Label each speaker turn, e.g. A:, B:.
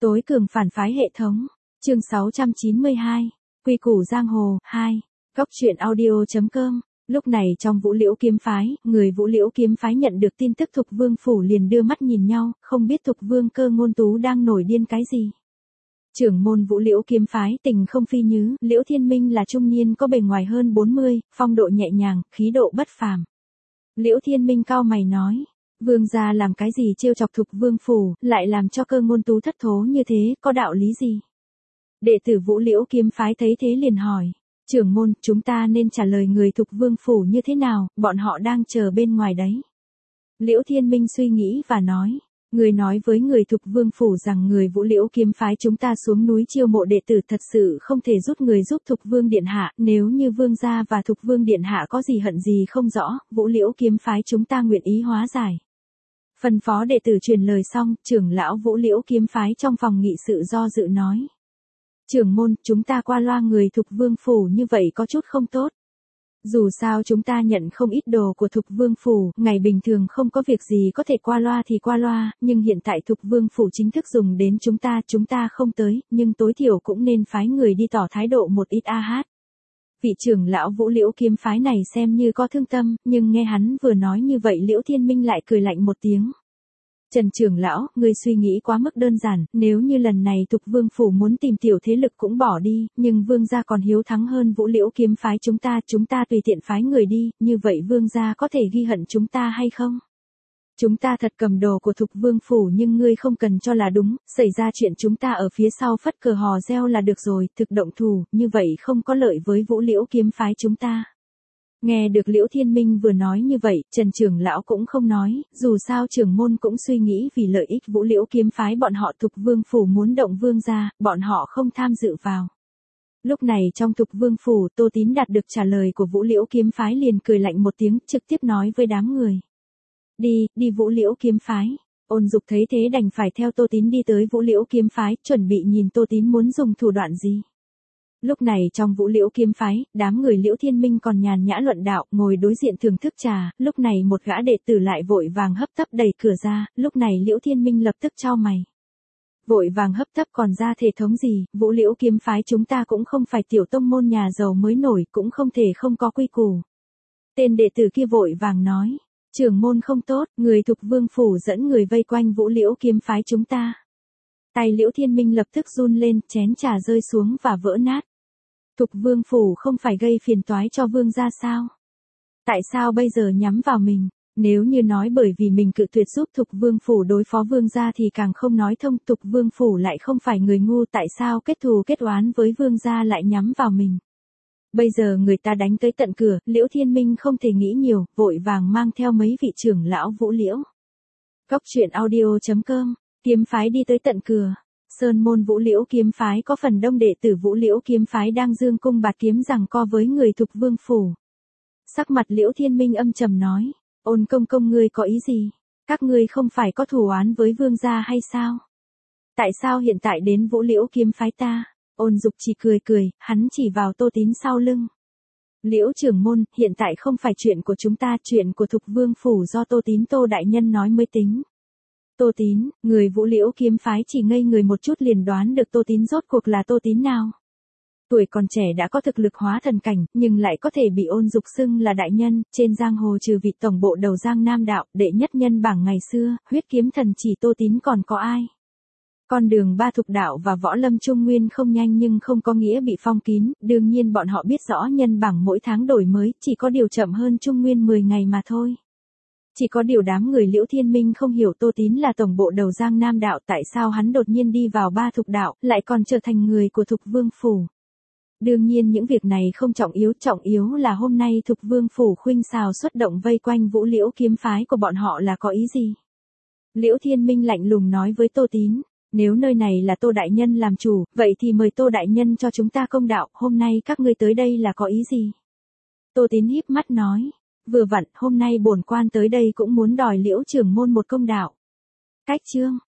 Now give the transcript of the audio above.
A: Tối cường phản phái hệ thống. Chương 692. Quy củ giang hồ 2. Góc truyện audio.com. Lúc này trong Vũ Liễu kiếm phái, người Vũ Liễu kiếm phái nhận được tin tức Thục Vương phủ liền đưa mắt nhìn nhau, không biết Thục Vương Cơ Ngôn Tú đang nổi điên cái gì. Trưởng môn Vũ Liễu kiếm phái Tình Không Phi Nhứ, Liễu Thiên Minh là trung niên có bề ngoài hơn 40, phong độ nhẹ nhàng, khí độ bất phàm. Liễu Thiên Minh cau mày nói: Vương gia làm cái gì trêu chọc Thục Vương phủ, lại làm cho Cơ Ngôn Tú thất thố như thế, có đạo lý gì? Đệ tử Vũ Liễu kiếm phái thấy thế liền hỏi: Trưởng môn, chúng ta nên trả lời người Thục Vương phủ như thế nào, bọn họ đang chờ bên ngoài đấy. Liễu Thiên Minh suy nghĩ và nói: Người nói với người Thục Vương phủ rằng người Vũ Liễu kiếm phái chúng ta xuống núi chiêu mộ đệ tử thật sự không thể rút người giúp Thục Vương điện hạ, nếu như Vương gia và Thục Vương điện hạ có gì hận gì không rõ, Vũ Liễu kiếm phái chúng ta nguyện ý hóa giải. Phân phó đệ tử truyền lời xong, trưởng lão Vũ Liễu kiếm phái trong phòng nghị sự do dự nói: Trưởng môn, chúng ta qua loa người Thục Vương phủ như vậy có chút không tốt. Dù sao chúng ta nhận không ít đồ của Thục Vương phủ, ngày bình thường không có việc gì có thể qua loa thì qua loa, nhưng hiện tại Thục Vương phủ chính thức dùng đến chúng ta không tới, nhưng tối thiểu cũng nên phái người đi tỏ thái độ một ít a hát. Vị trưởng lão Vũ Liễu kiếm phái này xem như có thương tâm, nhưng nghe hắn vừa nói như vậy Liễu Thiên Minh lại cười lạnh một tiếng. Trần trưởng lão, ngươi suy nghĩ quá mức đơn giản, nếu như lần này Thục Vương phủ muốn tìm tiểu thế lực cũng bỏ đi, nhưng Vương gia còn hiếu thắng hơn Vũ Liễu kiếm phái chúng ta tùy tiện phái người đi, như vậy Vương gia có thể ghi hận chúng ta hay không? Chúng ta thật cầm đồ của Thục Vương phủ nhưng ngươi không cần cho là đúng, xảy ra chuyện chúng ta ở phía sau phất cờ hò reo là được rồi, thực động thủ, như vậy không có lợi với Vũ Liễu kiếm phái chúng ta. Nghe được Liễu Thiên Minh vừa nói như vậy, Trần trưởng lão cũng không nói, dù sao trưởng môn cũng suy nghĩ vì lợi ích Vũ Liễu kiếm phái bọn họ Thục Vương phủ muốn động Vương gia, bọn họ không tham dự vào. Lúc này trong Thục Vương phủ, Tô Tín đạt được trả lời của Vũ Liễu kiếm phái liền cười lạnh một tiếng, trực tiếp nói với đám người: Đi Vũ Liễu kiếm phái. Ôn Dục thấy thế đành phải theo Tô Tín đi tới Vũ Liễu kiếm phái, chuẩn bị nhìn Tô Tín muốn dùng thủ đoạn gì. Lúc này trong Vũ Liễu kiếm phái, đám người Liễu Thiên Minh còn nhàn nhã luận đạo, ngồi đối diện thưởng thức trà, lúc này một gã đệ tử lại vội vàng hấp tấp đẩy cửa ra, lúc này Liễu Thiên Minh lập tức chau mày. Vội vàng hấp tấp còn ra thể thống gì, Vũ Liễu kiếm phái chúng ta cũng không phải tiểu tông môn nhà giàu mới nổi, cũng không thể không có quy củ. Tên đệ tử kia vội vàng nói: Trưởng môn không tốt, người Thục Vương phủ dẫn người vây quanh Vũ Liễu kiếm phái chúng ta. Tay Liễu Thiên Minh lập tức run lên, chén trà rơi xuống và vỡ nát. Thục Vương phủ không phải gây phiền toái cho Vương gia sao? Tại sao bây giờ nhắm vào mình? Nếu như nói bởi vì mình cự tuyệt giúp Thục Vương phủ đối phó Vương gia thì càng không nói thông, Thục Vương phủ lại không phải người ngu, tại sao kết thù kết oán với Vương gia lại nhắm vào mình? Bây giờ người ta đánh tới tận cửa, Liễu Thiên Minh không thể nghĩ nhiều, vội vàng mang theo mấy vị trưởng lão Vũ Liễu. Góc truyện audio.com, kiếm phái đi tới tận cửa. Sơn môn Vũ Liễu kiếm phái có phần đông đệ tử Vũ Liễu kiếm phái đang dương cung bạt kiếm giằng co với người Thục Vương phủ. Sắc mặt Liễu Thiên Minh âm trầm nói: Ôn công công ngươi có ý gì? Các ngươi không phải có thù oán với Vương gia hay sao? Tại sao hiện tại đến Vũ Liễu kiếm phái ta? Ôn Dục chỉ cười, hắn chỉ vào Tô Tín sau lưng. Liễu trưởng môn, hiện tại không phải chuyện của chúng ta, chuyện của Thục Vương phủ do Tô Tín Tô đại nhân nói mới tính. Tô Tín, người Vũ Liễu kiếm phái chỉ ngây người một chút liền đoán được Tô Tín rốt cuộc là Tô Tín nào. Tuổi còn trẻ đã có thực lực hóa thần cảnh, nhưng lại có thể bị Ôn Dục xưng là đại nhân, trên giang hồ trừ vị tổng bộ đầu Giang Nam đạo, đệ nhất nhân bảng ngày xưa, huyết kiếm thần chỉ Tô Tín còn có ai. Con đường ba thục đạo và võ lâm trung nguyên không nhanh nhưng không có nghĩa bị phong kín, đương nhiên bọn họ biết rõ nhân bảng mỗi tháng đổi mới, chỉ có điều chậm hơn trung nguyên 10 ngày mà thôi. Chỉ có điều đám người Liễu Thiên Minh không hiểu Tô Tín là tổng bộ đầu Giang Nam đạo, tại sao hắn đột nhiên đi vào ba thục đạo, lại còn trở thành người của Thục Vương phủ. Đương nhiên những việc này không trọng yếu là hôm nay Thục Vương phủ khuynh xào xuất động vây quanh Vũ Liễu kiếm phái của bọn họ là có ý gì. Liễu Thiên Minh lạnh lùng nói với Tô Tín: Nếu nơi này là Tô đại nhân làm chủ, vậy thì mời Tô đại nhân cho chúng ta công đạo, hôm nay các ngươi tới đây là có ý gì? Tô Tín híp mắt nói: Vừa vặn, hôm nay bổn quan tới đây cũng muốn đòi Liễu trưởng môn một công đạo. Cách chương